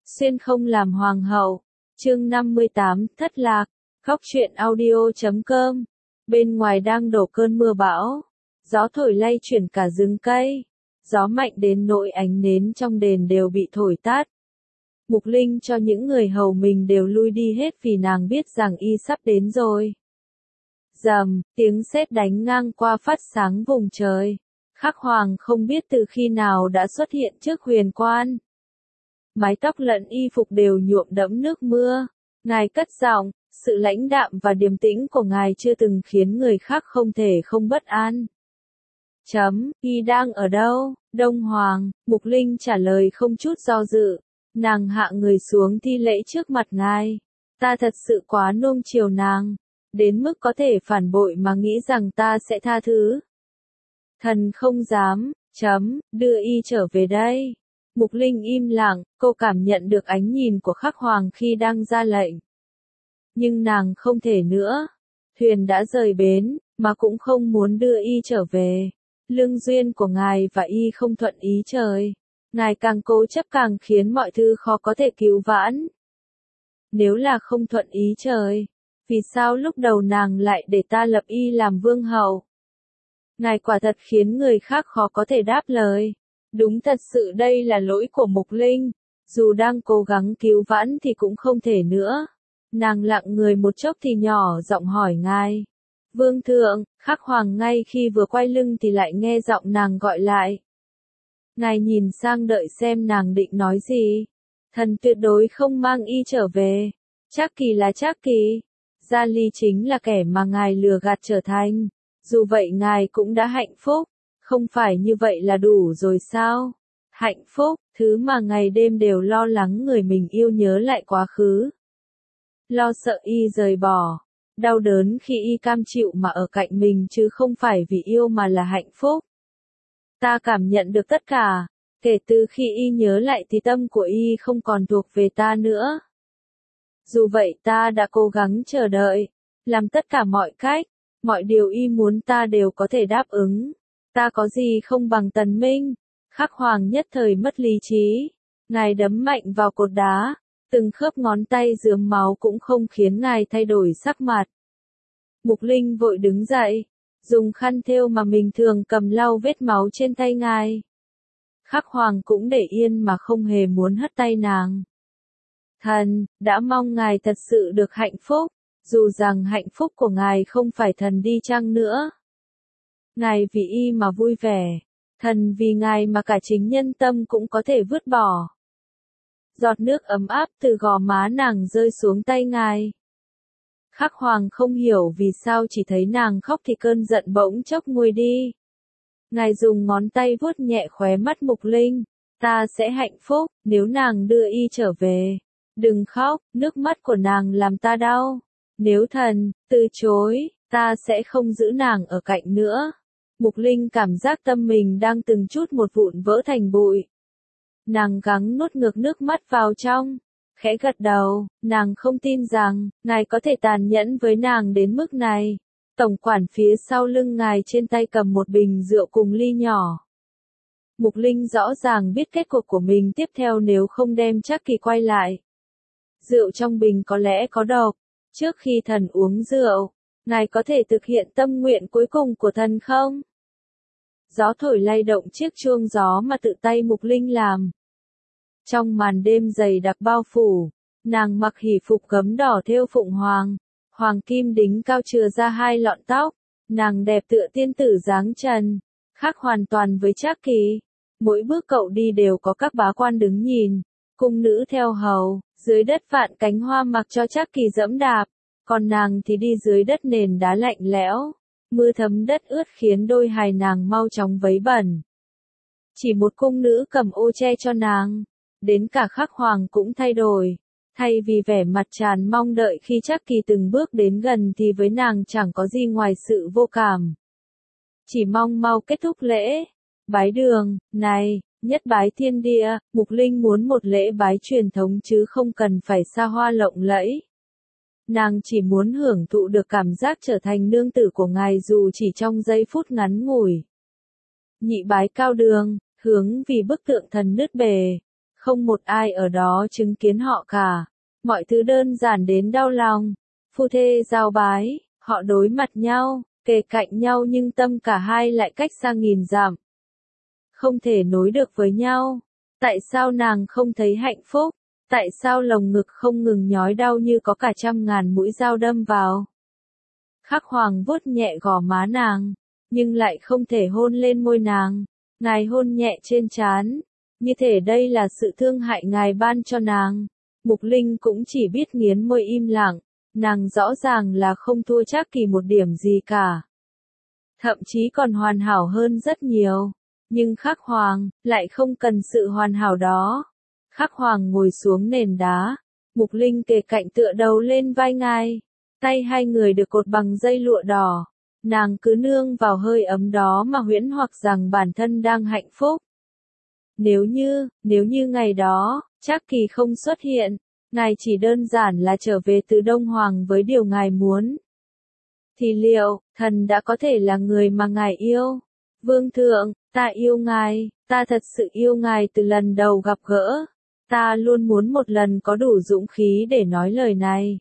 Xuyên không làm hoàng hậu. Chương 58, thất lạc. Góc truyện audio.com. Bên ngoài đang đổ cơn mưa bão. Gió thổi lay chuyển cả rừng cây. Gió mạnh đến nỗi ánh nến trong đền đều bị thổi tắt. Mục Linh cho những người hầu mình đều lui đi hết vì nàng biết rằng y sắp đến rồi. Rầm, tiếng sét đánh ngang qua phát sáng vùng trời. Khắc Hoàng không biết từ khi nào đã xuất hiện trước huyền quan. Mái tóc lẫn y phục đều nhuộm đẫm nước mưa. Ngài cất giọng, sự lãnh đạm và điềm tĩnh của ngài chưa từng khiến người khác không thể không bất an. Y đang ở đâu? Đông Hoàng, Mục Linh trả lời không chút do dự. Nàng hạ người xuống thi lễ trước mặt ngài. Ta thật sự quá nuông chiều nàng, đến mức có thể phản bội mà nghĩ rằng ta sẽ tha thứ. Thần không dám, đưa y trở về đây. Mục Linh im lặng, cô cảm nhận được ánh nhìn của Khắc Hoàng khi đang ra lệnh. Nhưng nàng không thể nữa. Thuyền đã rời bến, mà cũng không muốn đưa y trở về. Lương duyên của ngài và y không thuận ý trời. Ngài càng cố chấp càng khiến mọi thứ khó có thể cứu vãn. Nếu là không thuận ý trời, vì sao lúc đầu nàng lại để ta lập y làm vương hậu? Ngài quả thật khiến người khác khó có thể đáp lời. Đúng thật sự đây là lỗi của Mục Linh. Dù đang cố gắng cứu vãn thì cũng không thể nữa. Nàng lặng người một chốc thì nhỏ giọng hỏi ngài. Vương thượng, Khắc Hoàng ngay khi vừa quay lưng thì lại nghe giọng nàng gọi lại. Ngài nhìn sang đợi xem nàng định nói gì. Thần tuyệt đối không mang y trở về. Trác Kỳ là Trác Kỳ. Gia Ly chính là kẻ mà ngài lừa gạt trở thành. Dù vậy ngài cũng đã hạnh phúc. Không phải như vậy là đủ rồi sao? Hạnh phúc, thứ mà ngày đêm đều lo lắng người mình yêu nhớ lại quá khứ. Lo sợ y rời bỏ. Đau đớn khi y cam chịu mà ở cạnh mình chứ không phải vì yêu mà là hạnh phúc. Ta cảm nhận được tất cả. Kể từ khi y nhớ lại thì tâm của y không còn thuộc về ta nữa. Dù vậy ta đã cố gắng chờ đợi. Làm tất cả mọi cách. Mọi điều y muốn ta đều có thể đáp ứng. Ta có gì không bằng Tần Minh. Khắc Hoàng nhất thời mất lý trí. Ngài đấm mạnh vào cột đá. Từng khớp ngón tay rướm máu cũng không khiến ngài thay đổi sắc mặt. Mục Linh vội đứng dậy. Dùng khăn thêu mà mình thường cầm lau vết máu trên tay ngài. Khắc Hoàng cũng để yên mà không hề muốn hất tay nàng. Thần, đã mong ngài thật sự được hạnh phúc. Dù rằng hạnh phúc của ngài không phải thần đi chăng nữa. Ngài vì y mà vui vẻ. Thần vì ngài mà cả chính nhân tâm cũng có thể vứt bỏ. Giọt nước ấm áp từ gò má nàng rơi xuống tay ngài. Khắc Hoàng không hiểu vì sao chỉ thấy nàng khóc thì cơn giận bỗng chốc nguôi đi. Ngài dùng ngón tay vuốt nhẹ khóe mắt Mục Linh. Ta sẽ hạnh phúc, nếu nàng đưa y trở về. Đừng khóc, nước mắt của nàng làm ta đau. Nếu thần từ chối, ta sẽ không giữ nàng ở cạnh nữa. Mục Linh cảm giác tâm mình đang từng chút một vụn vỡ thành bụi. Nàng gắng nuốt ngược nước mắt vào trong. Khẽ gật đầu, nàng không tin rằng, ngài có thể tàn nhẫn với nàng đến mức này. Tổng quản phía sau lưng ngài trên tay cầm một bình rượu cùng ly nhỏ. Mục Linh rõ ràng biết kết cục của mình tiếp theo nếu không đem Trác Kỳ quay lại. Rượu trong bình có lẽ có độc. Trước khi thần uống rượu, ngài có thể thực hiện tâm nguyện cuối cùng của thần không? Gió thổi lay động chiếc chuông gió mà tự tay Mục Linh làm. Trong màn đêm dày đặc bao phủ, nàng mặc hỷ phục gấm đỏ thêu phụng hoàng, hoàng kim đính cao chừa ra hai lọn tóc, nàng đẹp tựa tiên tử dáng trần, khác hoàn toàn với Trác Kỳ. Mỗi bước cậu đi đều có các bá quan đứng nhìn, cung nữ theo hầu, dưới đất vạn cánh hoa mặc cho Trác Kỳ dẫm đạp, còn nàng thì đi dưới đất nền đá lạnh lẽo, mưa thấm đất ướt khiến đôi hài nàng mau chóng vấy bẩn. Chỉ một cung nữ cầm ô che cho nàng. Đến cả Khắc Hoàng cũng thay đổi. Thay vì vẻ mặt tràn mong đợi khi Trác Kỳ từng bước đến gần thì với nàng chẳng có gì ngoài sự vô cảm. Chỉ mong mau kết thúc lễ. Bái đường, này, nhất bái thiên địa, Mục Linh muốn một lễ bái truyền thống chứ không cần phải xa hoa lộng lẫy. Nàng chỉ muốn hưởng thụ được cảm giác trở thành nương tử của ngài dù chỉ trong giây phút ngắn ngủi. Nhị bái cao đường, hướng vì bức tượng thần nứt bề. Không một ai ở đó chứng kiến họ cả. Mọi thứ đơn giản đến đau lòng. Phu thê giao bái, họ đối mặt nhau, kề cạnh nhau nhưng tâm cả hai lại cách xa nghìn dặm. Không thể nối được với nhau. Tại sao nàng không thấy hạnh phúc? Tại sao lồng ngực không ngừng nhói đau như có cả trăm ngàn mũi dao đâm vào? Khắc Hoàng vuốt nhẹ gò má nàng, nhưng lại không thể hôn lên môi nàng. Ngài hôn nhẹ trên trán, như thể đây là sự thương hại ngài ban cho nàng. Mục Linh cũng chỉ biết nghiến môi im lặng, nàng rõ ràng là không thua Trác Kỳ một điểm gì cả. Thậm chí còn hoàn hảo hơn rất nhiều. Nhưng Khắc Hoàng lại không cần sự hoàn hảo đó. Khắc Hoàng ngồi xuống nền đá, Mục Linh kề cạnh tựa đầu lên vai ngài. Tay hai người được cột bằng dây lụa đỏ. Nàng cứ nương vào hơi ấm đó mà huyễn hoặc rằng bản thân đang hạnh phúc. Nếu như ngày đó, Trác Kỳ không xuất hiện, ngài chỉ đơn giản là trở về từ Đông Hoàng với điều ngài muốn, thì liệu, thần đã có thể là người mà ngài yêu? Vương thượng, ta yêu ngài, ta thật sự yêu ngài từ lần đầu gặp gỡ. Ta luôn muốn một lần có đủ dũng khí để nói lời này.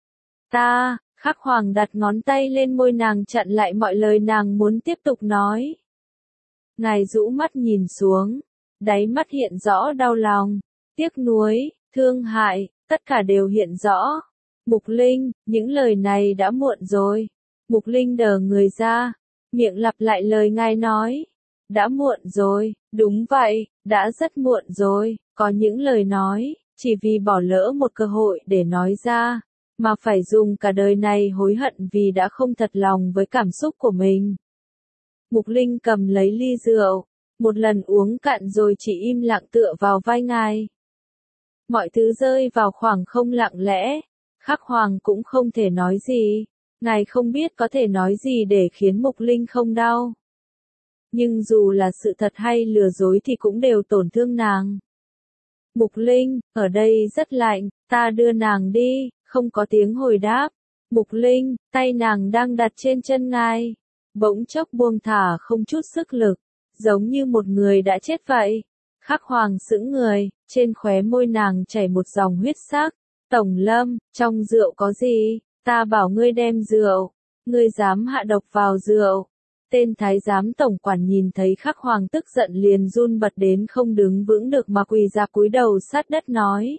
Khắc Hoàng đặt ngón tay lên môi nàng chặn lại mọi lời nàng muốn tiếp tục nói. Ngài rũ mắt nhìn xuống, đáy mắt hiện rõ đau lòng, tiếc nuối, thương hại, tất cả đều hiện rõ. Mục Linh, những lời này đã muộn rồi. Mục Linh đờ người ra, miệng lặp lại lời ngài nói. Đã muộn rồi, đúng vậy, đã rất muộn rồi, có những lời nói, chỉ vì bỏ lỡ một cơ hội để nói ra, mà phải dùng cả đời này hối hận vì đã không thật lòng với cảm xúc của mình. Mục Linh cầm lấy ly rượu, một lần uống cạn rồi chỉ im lặng tựa vào vai ngài. Mọi thứ rơi vào khoảng không lặng lẽ, Khắc Hoàng cũng không thể nói gì, ngài không biết có thể nói gì để khiến Mục Linh không đau. Nhưng dù là sự thật hay lừa dối thì cũng đều tổn thương nàng. Mục Linh, ở đây rất lạnh, ta đưa nàng đi, không có tiếng hồi đáp. Mục Linh, tay nàng đang đặt trên chân ngài, bỗng chốc buông thả không chút sức lực, giống như một người đã chết vậy. Khắc Hoàng sững người, trên khóe môi nàng chảy một dòng huyết sắc. Tổng Lâm, trong rượu có gì? Ta bảo ngươi đem rượu, ngươi dám hạ độc vào rượu. Tên thái giám tổng quản nhìn thấy Khắc Hoàng tức giận liền run bật đến không đứng vững được mà quỳ ra cúi đầu sát đất nói.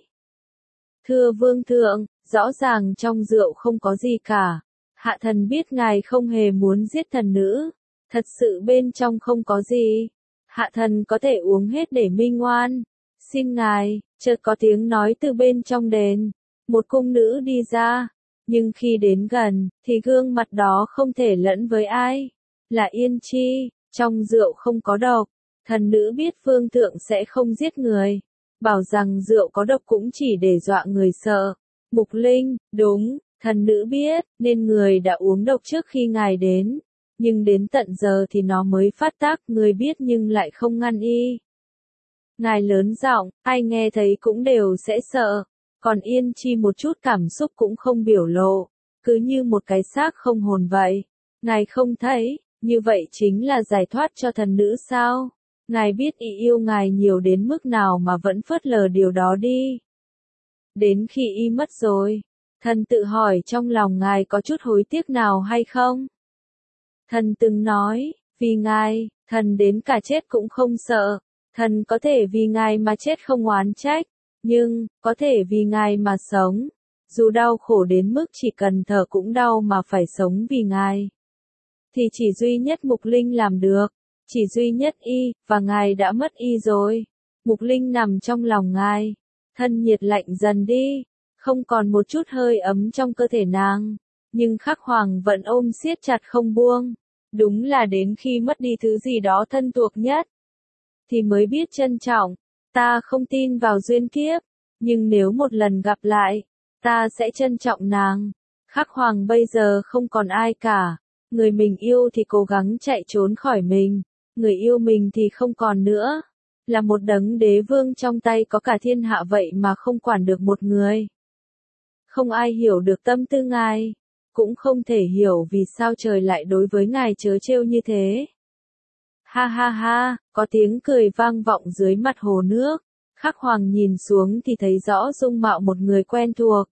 Thưa vương thượng, rõ ràng trong rượu không có gì cả. Hạ thần biết ngài không hề muốn giết thần nữ. Thật sự bên trong không có gì. Hạ thần có thể uống hết để minh oan. Xin ngài, chợt có tiếng nói từ bên trong đền. Một cung nữ đi ra. Nhưng khi đến gần, thì gương mặt đó không thể lẫn với ai. Là Yên Chi, trong rượu không có độc. Thần nữ biết vương thượng sẽ không giết người. Bảo rằng rượu có độc cũng chỉ để dọa người sợ. Mục Linh, đúng, thần nữ biết, nên người đã uống độc trước khi ngài đến. Nhưng đến tận giờ thì nó mới phát tác, người biết nhưng lại không ngăn y. Ngài lớn giọng, ai nghe thấy cũng đều sẽ sợ. Còn Yên Chi một chút cảm xúc cũng không biểu lộ. Cứ như một cái xác không hồn vậy. Ngài không thấy, như vậy chính là giải thoát cho thần nữ sao? Ngài biết y yêu ngài nhiều đến mức nào mà vẫn phớt lờ điều đó đi. Đến khi y mất rồi, thần tự hỏi trong lòng ngài có chút hối tiếc nào hay không? Thần từng nói, vì ngài, thần đến cả chết cũng không sợ. Thần có thể vì ngài mà chết không oán trách, nhưng, có thể vì ngài mà sống. Dù đau khổ đến mức chỉ cần thở cũng đau mà phải sống vì ngài. Thì chỉ duy nhất Mục Linh làm được. Chỉ duy nhất y, và ngài đã mất y rồi. Mục Linh nằm trong lòng ngài. Thân nhiệt lạnh dần đi. Không còn một chút hơi ấm trong cơ thể nàng. Nhưng Khắc Hoàng vẫn ôm siết chặt không buông. Đúng là đến khi mất đi thứ gì đó thân thuộc nhất, thì mới biết trân trọng. Ta không tin vào duyên kiếp. Nhưng nếu một lần gặp lại, ta sẽ trân trọng nàng. Khắc Hoàng bây giờ không còn ai cả. Người mình yêu thì cố gắng chạy trốn khỏi mình. Người yêu mình thì không còn nữa. Là một đấng đế vương trong tay có cả thiên hạ vậy mà không quản được một người. Không ai hiểu được tâm tư ngài. Cũng không thể hiểu vì sao trời lại đối với ngài trớ trêu như thế. Ha ha ha, có tiếng cười vang vọng dưới mặt hồ nước. Khắc Hoàng nhìn xuống thì thấy rõ dung mạo một người quen thuộc.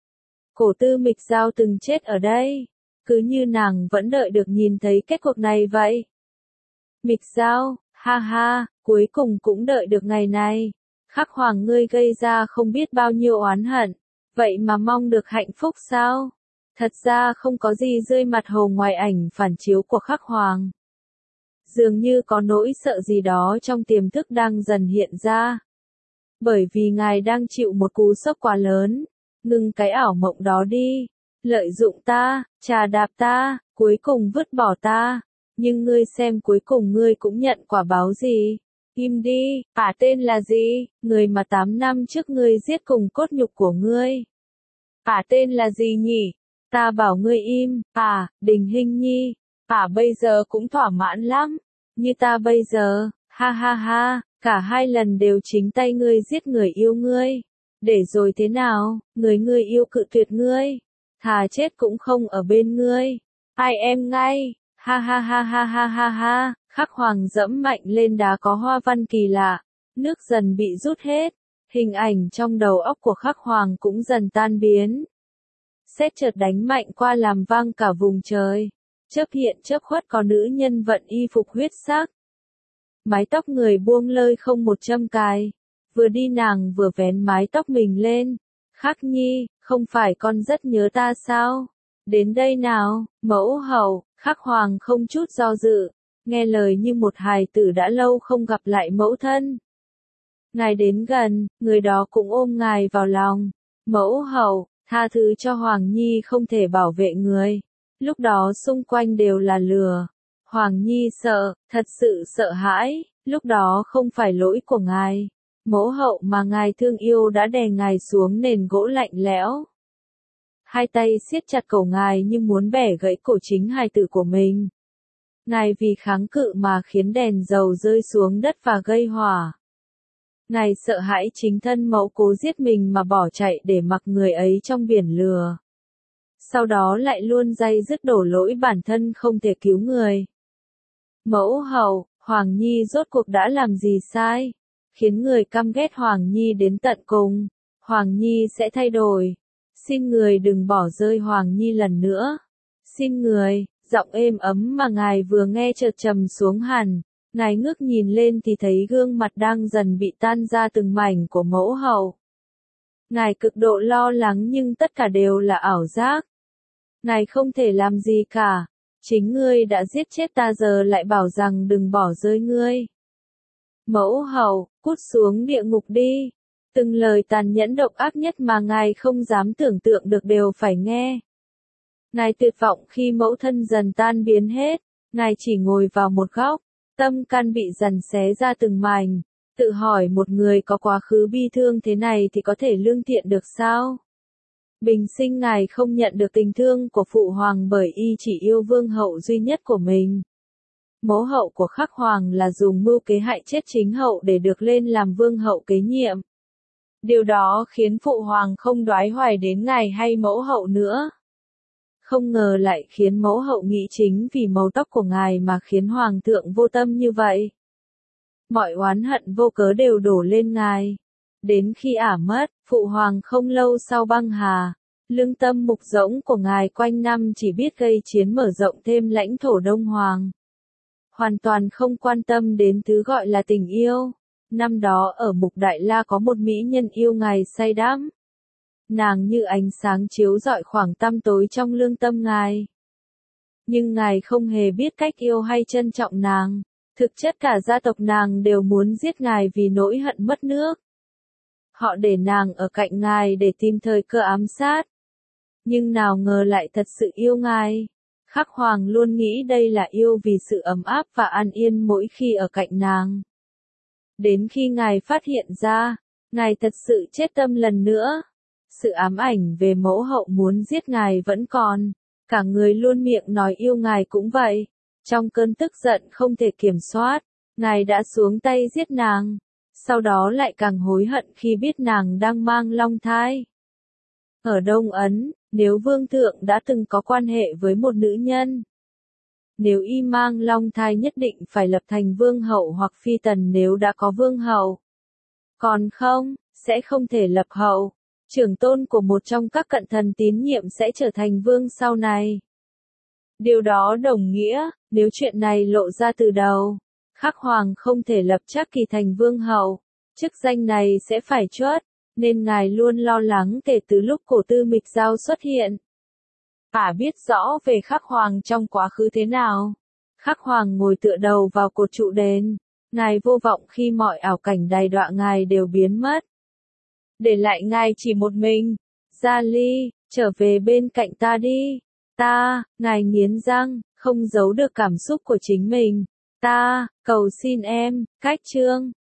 Cổ tư Mịch Giao từng chết ở đây. Cứ như nàng vẫn đợi được nhìn thấy kết cuộc này vậy. Mịch Giao, ha ha, cuối cùng cũng đợi được ngày này. Khắc Hoàng ngươi gây ra không biết bao nhiêu oán hận. Vậy mà mong được hạnh phúc sao? Thật ra không có gì rơi mặt hồ ngoài ảnh phản chiếu của Khắc Hoàng. Dường như có nỗi sợ gì đó trong tiềm thức đang dần hiện ra. Bởi vì ngài đang chịu một cú sốc quá lớn. Ngừng cái ảo mộng đó đi. Lợi dụng ta, trà đạp ta, cuối cùng vứt bỏ ta. Nhưng ngươi xem cuối cùng ngươi cũng nhận quả báo gì? Im đi, tên là gì? Người mà 8 năm trước ngươi giết cùng cốt nhục của ngươi. Tên là gì nhỉ? Ta bảo ngươi im, Đình Hinh Nhi. Bây giờ cũng thỏa mãn lắm. Như ta bây giờ, ha ha ha, cả hai lần đều chính tay ngươi giết người yêu ngươi. Để rồi thế nào, người ngươi yêu cự tuyệt ngươi. Thà chết cũng không ở bên ngươi. Ai em ngay, ha ha ha ha ha ha ha, Khắc Hoàng dẫm mạnh lên đá có hoa văn kỳ lạ. Nước dần bị rút hết. Hình ảnh trong đầu óc của Khắc Hoàng cũng dần tan biến. Sét chợt đánh mạnh qua làm vang cả vùng trời. Chớp hiện chớp khuất có nữ nhân vận y phục huyết sắc. Mái tóc người buông lơi không một châm cài. Vừa đi nàng vừa vén mái tóc mình lên. Khắc Nhi, không phải con rất nhớ ta sao? Đến đây nào, mẫu hậu. Khắc Hoàng không chút do dự. Nghe lời như một hài tử đã lâu không gặp lại mẫu thân. Ngài đến gần, người đó cũng ôm ngài vào lòng. Mẫu hậu, tha thứ cho Hoàng Nhi không thể bảo vệ người. Lúc đó xung quanh đều là lửa. Hoàng Nhi sợ, thật sự sợ hãi. Lúc đó không phải lỗi của ngài. Mẫu hậu mà ngài thương yêu đã đè ngài xuống nền gỗ lạnh lẽo. Hai tay siết chặt cổ ngài như muốn bẻ gãy cổ chính hài tử của mình. Ngài vì kháng cự mà khiến đèn dầu rơi xuống đất và gây hỏa. Ngài sợ hãi chính thân mẫu cố giết mình mà bỏ chạy để mặc người ấy trong biển lửa. Sau đó lại luôn day dứt đổ lỗi bản thân không thể cứu người. Mẫu hậu, Hoàng Nhi rốt cuộc đã làm gì sai? Khiến người căm ghét Hoàng Nhi đến tận cùng. Hoàng Nhi sẽ thay đổi. Xin người đừng bỏ rơi Hoàng Nhi lần nữa. Xin người, giọng êm ấm mà ngài vừa nghe chợt trầm xuống hẳn. Ngài ngước nhìn lên thì thấy gương mặt đang dần bị tan ra từng mảnh của mẫu hậu. Ngài cực độ lo lắng nhưng tất cả đều là ảo giác. Ngài không thể làm gì cả. Chính ngươi đã giết chết ta giờ lại bảo rằng đừng bỏ rơi ngươi. Mẫu hậu, cút xuống địa ngục đi. Từng lời tàn nhẫn độc ác nhất mà ngài không dám tưởng tượng được đều phải nghe. Ngài tuyệt vọng khi mẫu thân dần tan biến hết. Ngài chỉ ngồi vào một góc. Tâm can bị dần xé ra từng mảnh. Tự hỏi một người có quá khứ bi thương thế này thì có thể lương thiện được sao? Bình sinh ngài không nhận được tình thương của phụ hoàng bởi y chỉ yêu vương hậu duy nhất của mình. Mẫu hậu của Khắc Hoàng là dùng mưu kế hại chết chính hậu để được lên làm vương hậu kế nhiệm. Điều đó khiến phụ hoàng không đoái hoài đến ngài hay mẫu hậu nữa. Không ngờ lại khiến mẫu hậu nghĩ chính vì màu tóc của ngài mà khiến hoàng thượng vô tâm như vậy. Mọi oán hận vô cớ đều đổ lên ngài. Đến khi ả mất, phụ hoàng không lâu sau băng hà. Lương tâm mục rỗng của ngài quanh năm chỉ biết gây chiến mở rộng thêm lãnh thổ Đông Hoàng. Hoàn toàn không quan tâm đến thứ gọi là tình yêu. Năm đó ở Mục Đại La có một mỹ nhân yêu ngài say đắm. Nàng như ánh sáng chiếu rọi khoảng tăm tối trong lương tâm ngài. Nhưng ngài không hề biết cách yêu hay trân trọng nàng. Thực chất cả gia tộc nàng đều muốn giết ngài vì nỗi hận mất nước. Họ để nàng ở cạnh ngài để tìm thời cơ ám sát. Nhưng nào ngờ lại thật sự yêu ngài. Khắc Hoàng luôn nghĩ đây là yêu vì sự ấm áp và an yên mỗi khi ở cạnh nàng. Đến khi ngài phát hiện ra, ngài thật sự chết tâm lần nữa. Sự ám ảnh về mẫu hậu muốn giết ngài vẫn còn. Cả người luôn miệng nói yêu ngài cũng vậy. Trong cơn tức giận không thể kiểm soát, ngài đã xuống tay giết nàng. Sau đó lại càng hối hận khi biết nàng đang mang long thai. Ở Đông Ấn, nếu vương thượng đã từng có quan hệ với một nữ nhân, nếu y mang long thai nhất định phải lập thành vương hậu hoặc phi tần nếu đã có vương hậu. Còn không, sẽ không thể lập hậu. Trưởng tôn của một trong các cận thần tín nhiệm sẽ trở thành vương sau này. Điều đó đồng nghĩa, nếu chuyện này lộ ra từ đầu, Khắc Hoàng không thể lập Trác Kỳ thành vương hậu, chức danh này sẽ phải truất, nên ngài luôn lo lắng kể từ lúc Cổ Tư Mịch Giao xuất hiện. Ả biết rõ về Khắc Hoàng trong quá khứ thế nào. Khắc Hoàng ngồi tựa đầu vào cột trụ đền, ngài vô vọng khi mọi ảo cảnh đầy đọa ngài đều biến mất. Để lại ngài chỉ một mình. Gia Ly, trở về bên cạnh ta đi. Ngài nghiến răng, không giấu được cảm xúc của chính mình. Cầu xin em, cách chương.